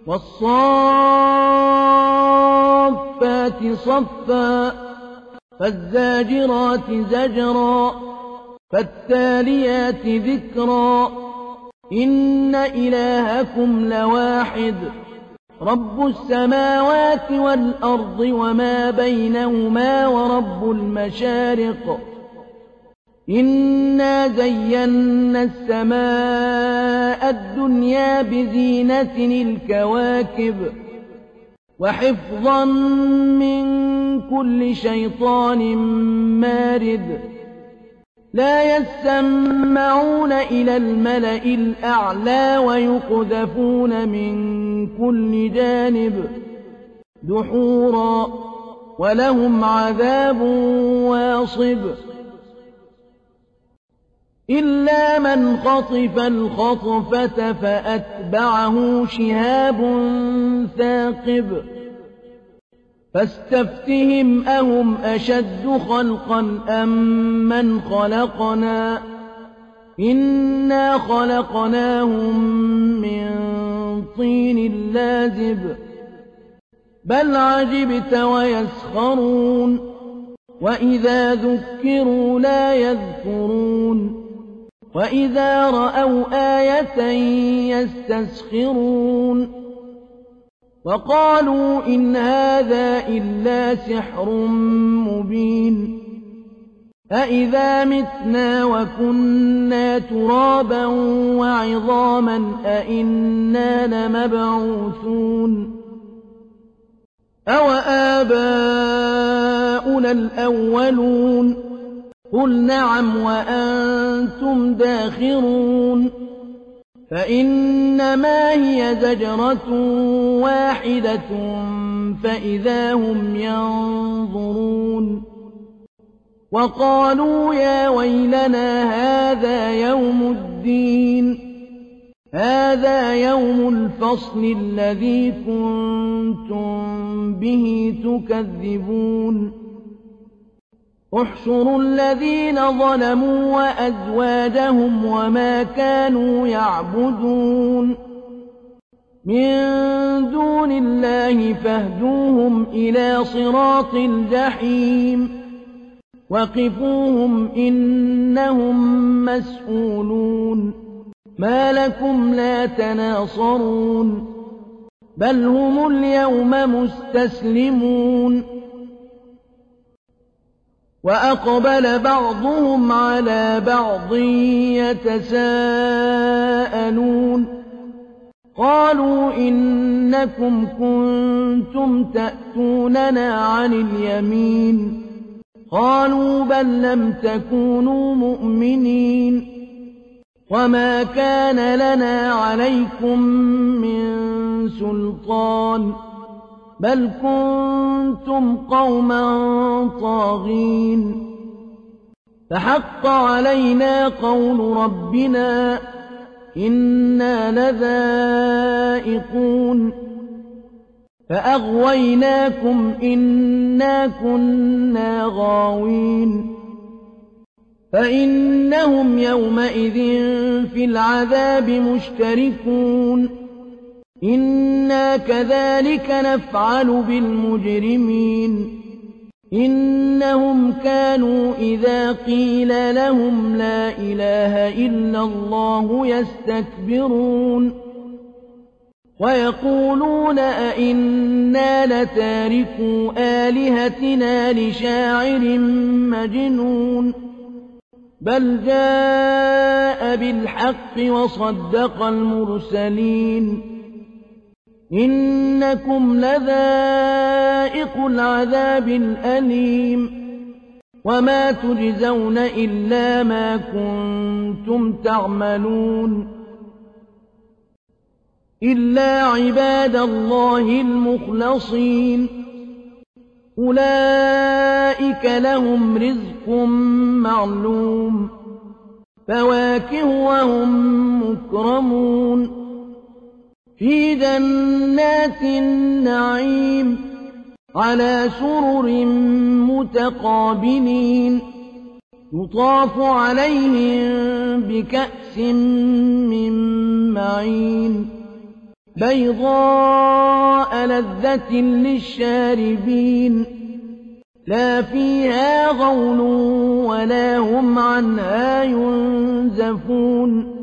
والصافات صفا فالزاجرات زجرا فالتاليات ذكرا إن إلهكم لواحد رب السماوات والأرض وما بينهما ورب المشارق إنا زينا السماء الدنيا بزينة الكواكب وحفظا من كل شيطان مارد لا يسمعون إلى الملأ الأعلى ويقذفون من كل جانب دحورا ولهم عذاب واصب إلا من خطف الخطفة فأتبعه شهاب ثاقب فاستفتهم أهم أشد خلقا أم من خلقنا إنا خلقناهم من طين لازب بل عجبت ويسخرون وإذا ذكروا لا يذكرون وإذا رأوا آية يستسخرون وقالوا إن هذا إلا سحر مبين أإذا متنا وكنا ترابا وعظاما أإنا لمبعوثون أوآباؤنا الأولون قل نعم وأنتم داخرون فإنما هي زجرة واحدة فإذا هم ينظرون وقالوا يا ويلنا هذا يوم الدين هذا يوم الفصل الذي كنتم به تكذبون احشروا الذين ظلموا وأزواجهم وما كانوا يعبدون من دون الله فاهدوهم إلى صراط الجحيم وقفوهم إنهم مسؤولون ما لكم لا تناصرون بل هم اليوم مستسلمون وأقبل بعضهم على بعض يتساءلون قالوا إنكم كنتم تأتوننا عن اليمين قالوا بل لم تكونوا مؤمنين وما كان لنا عليكم من سلطان بل كنتم قوما طاغين فحق علينا قول ربنا إنا لذائقون فأغويناكم إنا كنا غاوين فإنهم يومئذ في العذاب مشتركون إنا كذلك نفعل بالمجرمين إنهم كانوا إذا قيل لهم لا إله إلا الله يستكبرون ويقولون أئنا لتاركو آلهتنا لشاعر مجنون بل جاء بالحق وصدق المرسلين إنكم لذائق العذاب الأليم وما تجزون إلا ما كنتم تعملون إلا عباد الله المخلصين أولئك لهم رزق معلوم فواكه وهم مكرمون في جنات النعيم على سرر متقابلين يطاف عليهم بكأس من معين بيضاء لذة للشاربين لا فيها غول ولا هم عنها ينزفون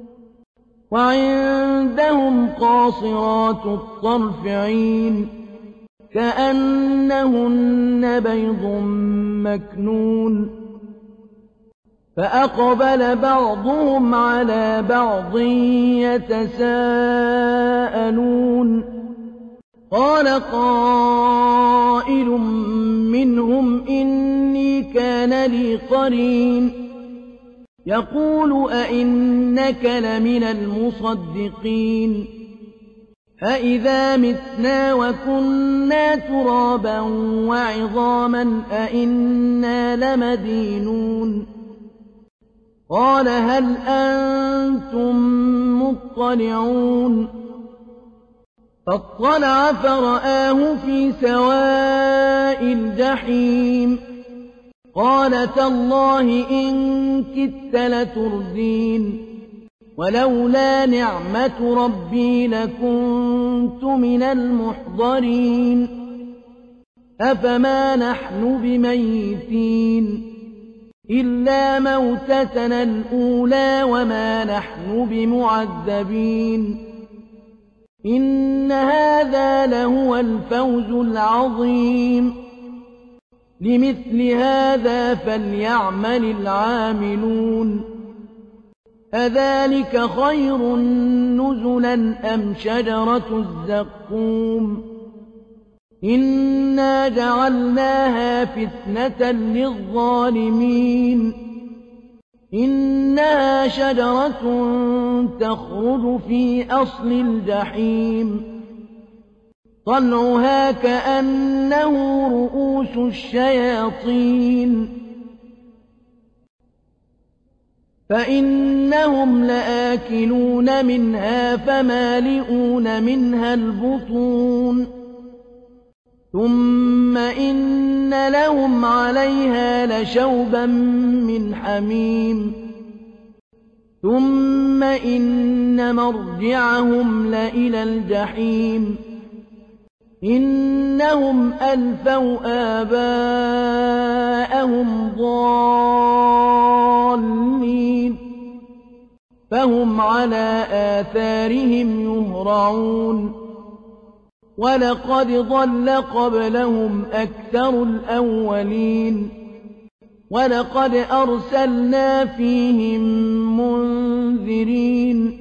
وعندهم قاصرات الطرف عين كأنهن بيض مكنون فأقبل بعضهم على بعض يتساءلون قال قائل منهم إني كان لي قرين يقول أئنك لمن المصدقين أئذا متنا وكنا ترابا وعظاما أئنا لمدينون قال هل أنتم مطلعون فاطلع فرآه في سواء الجحيم قال تالله إن كدت لتردين ولولا نعمة ربي لكنت من المحضرين أفما نحن بميتين إلا موتتنا الأولى وما نحن بمعذبين إن هذا لهو الفوز العظيم لمثل هذا فليعمل العاملون أذلك خير نزلا أم شجرة الزقوم إنا جعلناها فتنة للظالمين إنها شجرة تخرج في أصل الجحيم طلعها كأنه رؤوس الشياطين فإنهم لآكلون منها فمالئون منها البطون ثم إن لهم عليها لشوبا من حميم ثم إن مرجعهم لإلى الجحيم إنهم ألفوا آباءهم ضالين فهم على آثارهم يهرعون ولقد ضل قبلهم أكثر الأولين ولقد أرسلنا فيهم منذرين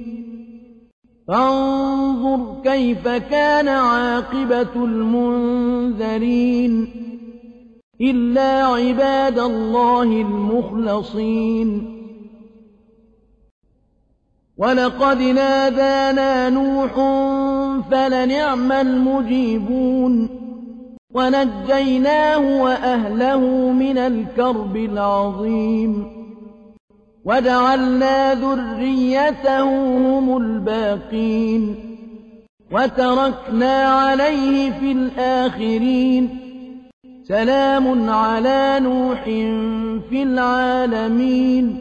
فانظر كيف كان عاقبة المنذرين إلا عباد الله المخلصين ولقد نادانا نوح فلنعم المجيبون ونجيناه وأهله من الكرب العظيم وجعلنا ذريته هم الباقين وتركنا عليه في الآخرين سلام على نوح في العالمين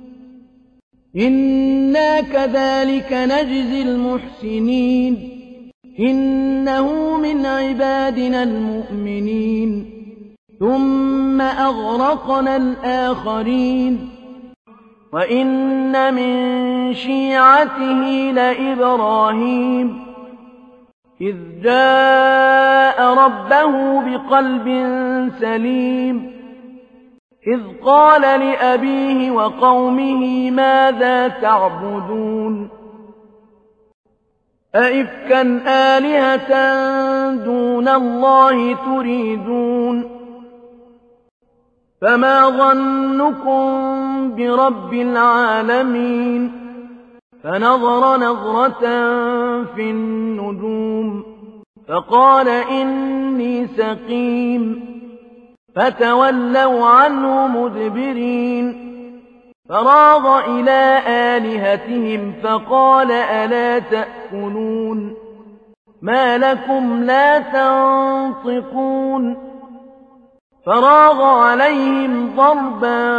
إنا كذلك نجزي المحسنين إنه من عبادنا المؤمنين ثم أغرقنا الآخرين وإن من شيعته لإبراهيم إذ جاء ربه بقلب سليم إذ قال لأبيه وقومه ماذا تعبدون أئفكا آلهة دون الله تريدون فما ظنكم برب العالمين فنظر نظرة في النجوم فقال إني سقيم فتولوا عنه مدبرين فراغ إلى آلهتهم فقال ألا تأكلون ما لكم لا تنطقون فراغ عليهم ضربا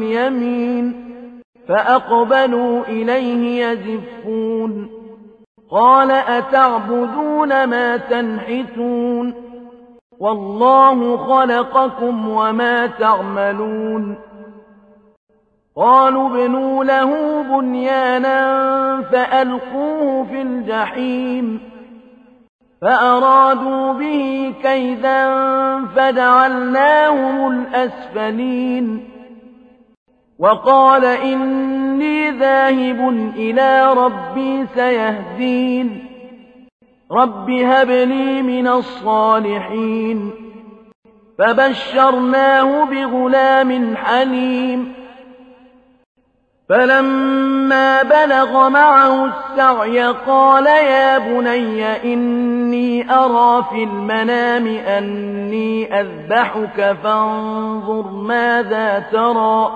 باليمين فأقبلوا إليه يزفون قال أتعبدون ما تنحتون والله خلقكم وما تعملون قالوا ابنوا له بنيانا فألقوه في الجحيم فأرادوا به كيدا فجعلناهم الأسفلين وقال إني ذاهب إلى ربي سيهدين رب هب لي من الصالحين فبشرناه بغلام حليم فلما بلغ معه السعي قال يا بني إني أرى في المنام أني أذبحك فانظر ماذا ترى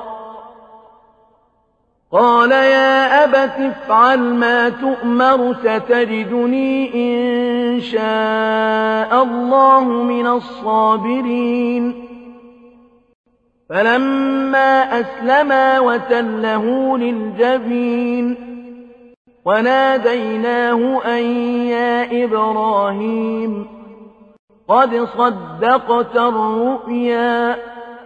قال يا أبت افعل ما تؤمر ستجدني إن شاء الله من الصابرين فلما أسلما وتله للجبين وناديناه أن يا إبراهيم قد صدقت الرؤيا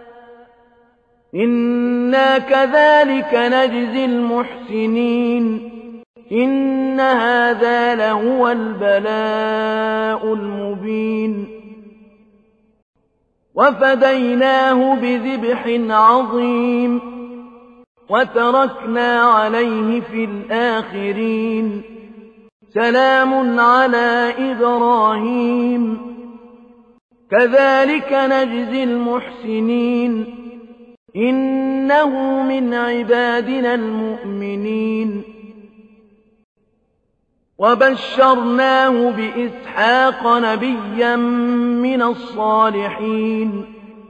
إنا كذلك نجزي المحسنين إن هذا لهو البلاء المبين وفديناه بذبح عظيم وتركنا عليه في الآخرين سلام على إبراهيم كذلك نجزي المحسنين إنه من عبادنا المؤمنين وبشرناه بإسحاق نبيا من الصالحين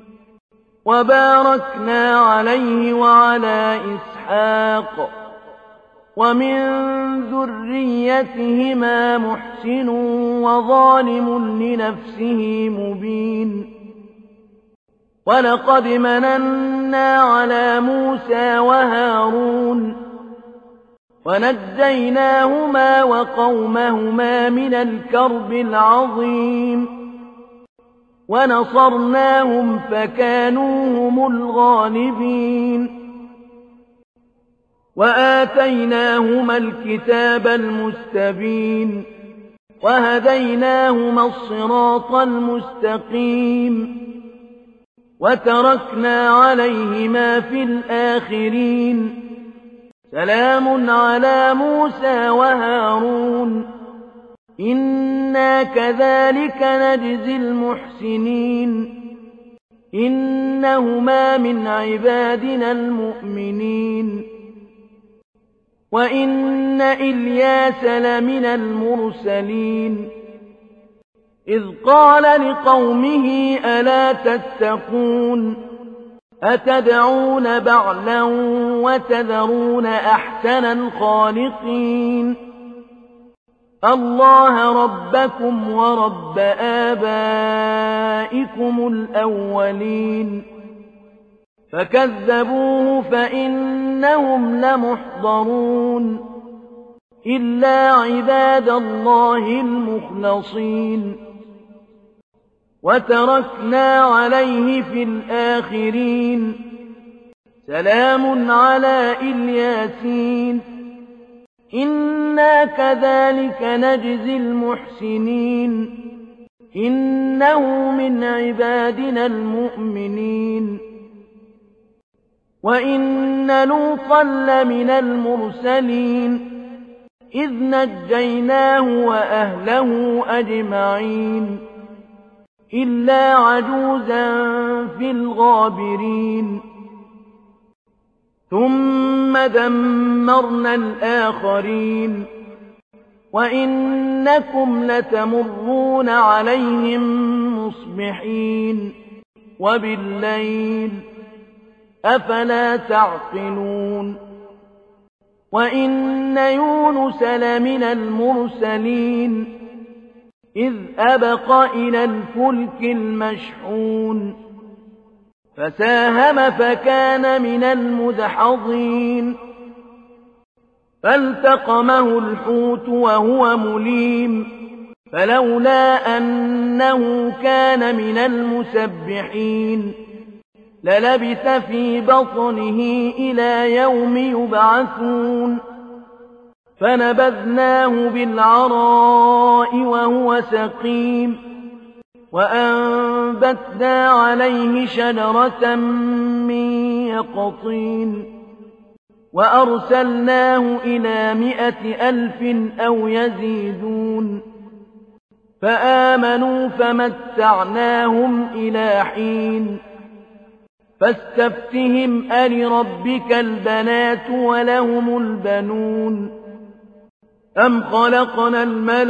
وباركنا عليه وعلى إسحاق ومن ذريتهما محسن وظالم لنفسه مبين ولقد مننا على موسى وهارون ونجيناهما وقومهما من الكرب العظيم ونصرناهم فكانوا هم الغالبين وآتيناهما الكتاب المستبين وهديناهما الصراط المستقيم وتركنا عليهما في الآخرين سلام على موسى وهارون إنا كذلك نجزي المحسنين إنهما من عبادنا المؤمنين وإن إلياس لمن المرسلين إذ قال لقومه ألا تتقون أتدعون بعلا وتذرون أحسن الخالقين الله ربكم ورب آبائكم الأولين فكذبوه فإنهم لمحضرون إلا عباد الله المخلصين وتركنا عليه في الآخرين سلام على الياسين إنا كذلك نجزي المحسنين إنه من عبادنا المؤمنين وإن لوطا لمن المرسلين إذ نجيناه وأهله أجمعين إلا عجوزا في الغابرين ثم دمرنا الآخرين وإنكم لتمرون عليهم مصبحين وبالليل أفلا تعقلون وإن يونس لمن المرسلين إذ أبق إلى الفلك المشحون فساهم فكان من المدحضين فالتقمه الحوت وهو مليم فلولا أنه كان من المسبحين للبث في بطنه إلى يوم يبعثون فنبذناه بالعراء وهو سقيم وأنبتنا عليه شجرة من يقطين وأرسلناه إلى 100,000 أو يزيدون فآمنوا فمتعناهم إلى حين فاستفتهم ألربك البنات ولهم البنون أم خلقنا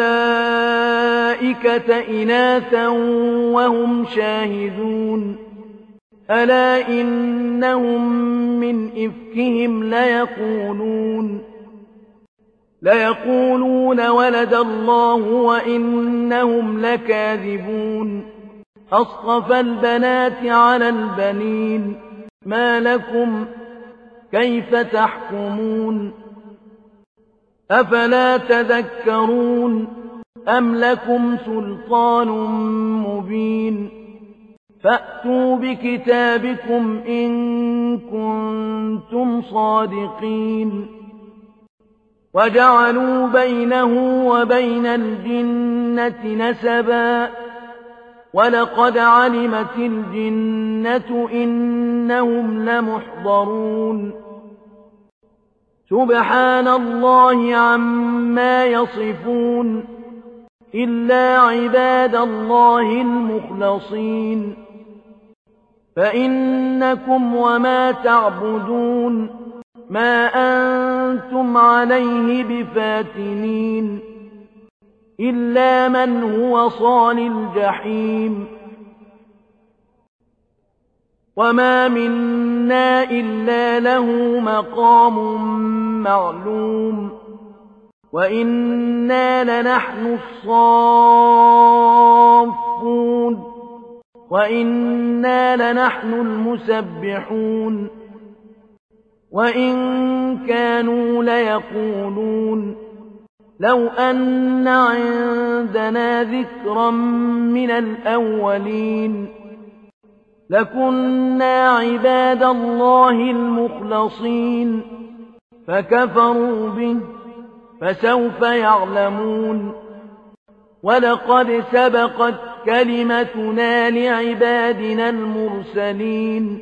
الملائكة إناثا وهم شاهدون ألا إنهم من إفكهم ليقولون ولد الله وإنهم لكاذبون أصطفى البنات على البنين ما لكم كيف تحكمون أفلا تذكرون أم لكم سلطان مبين فأتوا بكتابكم إن كنتم صادقين وجعلوا بينه وبين الجنة نسبا ولقد علمت الجنة إنهم لمحضرون سبحان الله عما يصفون إلا عباد الله المخلصين فإنكم وما تعبدون ما أنتم عليه بفاتنين إلا من هو صال الجحيم وما منا إلا له مقام معلوم وإنا لنحن الصافون وإنا لنحن المسبحون وإن كانوا ليقولون لو أن عندنا ذكرا من الأولين لكنا عباد الله المخلصين فكفروا به فسوف يعلمون ولقد سبقت كلمتنا لعبادنا المرسلين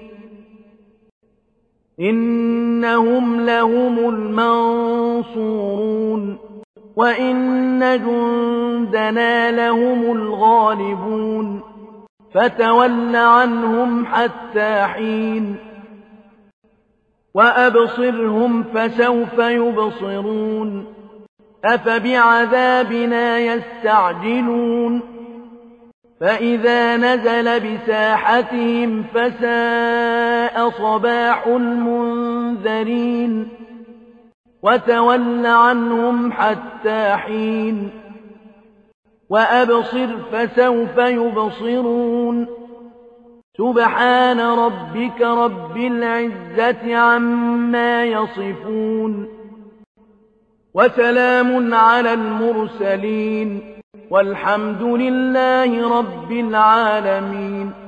إنهم لهم المنصورون وإن جندنا لهم الغالبون فتول عنهم حتى حين وأبصرهم فسوف يبصرون أفبعذابنا يستعجلون فإذا نزل بساحتهم فساء صباح المنذرين وتول عنهم حتى حين وأبصر فسوف يبصرون سبحان ربك رب العزة عما يصفون وسلام على المرسلين والحمد لله رب العالمين